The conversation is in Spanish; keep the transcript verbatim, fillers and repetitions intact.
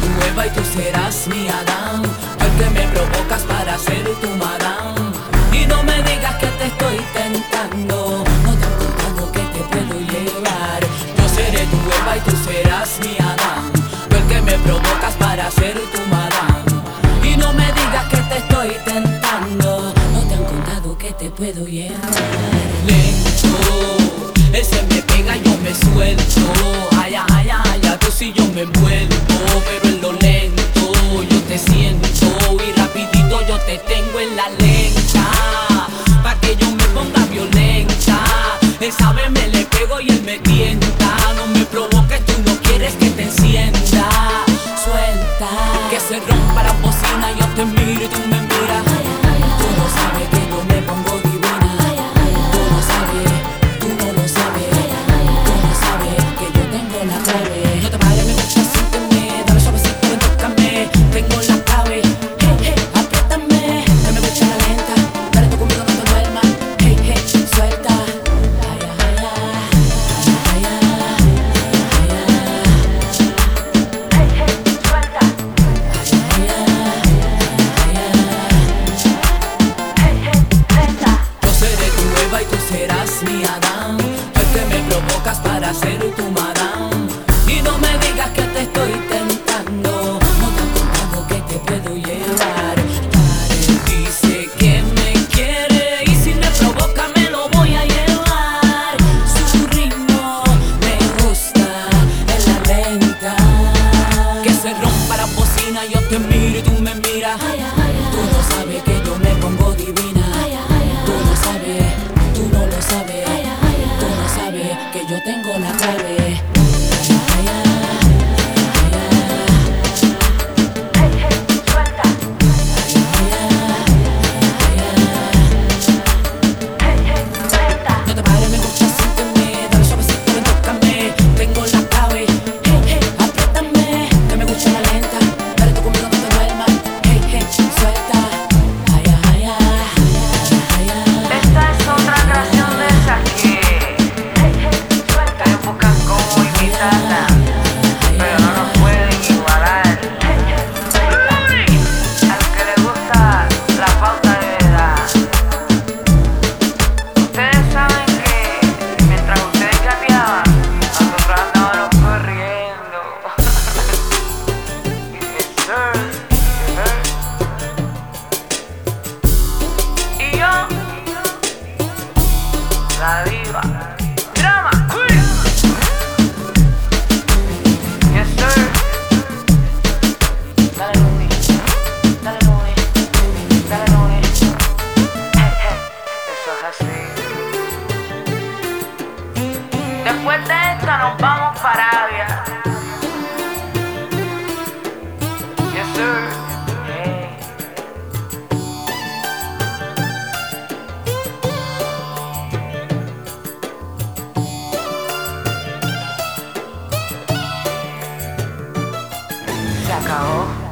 tu Eva y tú serás mi Adán. Porque me provocas para ser tu Madame. Y no me digas que te estoy tentando. No te han contado que te puedo llevar. Yo seré tu Eva y tú serás mi Adán. Porque me provocas para ser tu Madame. Y no me digas que te estoy tentando. No te han contado que te puedo llevar. Lento, ese me pega y yo me suelto. Ay, ay, ay, ay, tú si yo me envuelvo. Pero en lo lento yo te siento. Y rapidito yo te tengo en la lenta. Pa' que yo me ponga violenta. Esa vez me le pego y él me tienta. No me provoques, tú no quieres que te encienda. Suelta, que se rompa la bocina. Yo te miro y tú me miras. Tú no sabes que yo me pongo divina. Tú no sabes, tú no lo sabes. Tú no sabes que yo tengo la clave. No te pares, me gusta, siénteme. Dame suavecito, ven, tócame. Tengo la clave. Hey, hey, apriétame. Que me gusta la lenta. Dale tú conmigo, no te duermas. Hey, hey, suelta. Ay, ay, ay, ay, ay, ay, ay. Hey, hey, suelta. Ay, ay, ay, ay, ay. Yo seré tu Eva y tú serás mi Adán. Porque me provocas para ser tu Madame. Y no me digas que te estoy tentando. No te han contado que te puedo llevar. Pare, dice que me quiere y si me provoca me lo voy a llevar. Su ritmo me gusta en la lenta. Que se rompa la bocina, yo te miro y tú me miras. Tú no sabes que yo me pongo divina. Tú no sabes, tú no lo sabes. Tú no sabes que yo tengo la clave. Ay, ay, ay, ay, ay. Suelta. Ay, ay, ay, suelta. No te pares, me gusta, siénteme. Dale suavecito, ven, tócame. Tengo la clave. Hey, hey, apriétame. Que me gusta la lenta. Dale tú conmigo, no te duermas. Hey, hey, suelta. Ay, ay, ay, ay, ay. Esta es otra canción de esas que ustedes buscan cómo imitarla, pero no nos pueden igualar. Al que le gusta la pauta de verdad. Ustedes saben que mientras ustedes gateaban, nosotros andábamos corriendo. Yes, sir. Yes, sir. Y yo, la diva, drama queen. Yes, sir. Dale, Luni. Dale, Luni. Dale, Luni. Hey, hey. Eso es así. Después de esta nos vamos para Arabia. Yes, sir. Hey. Se acabó.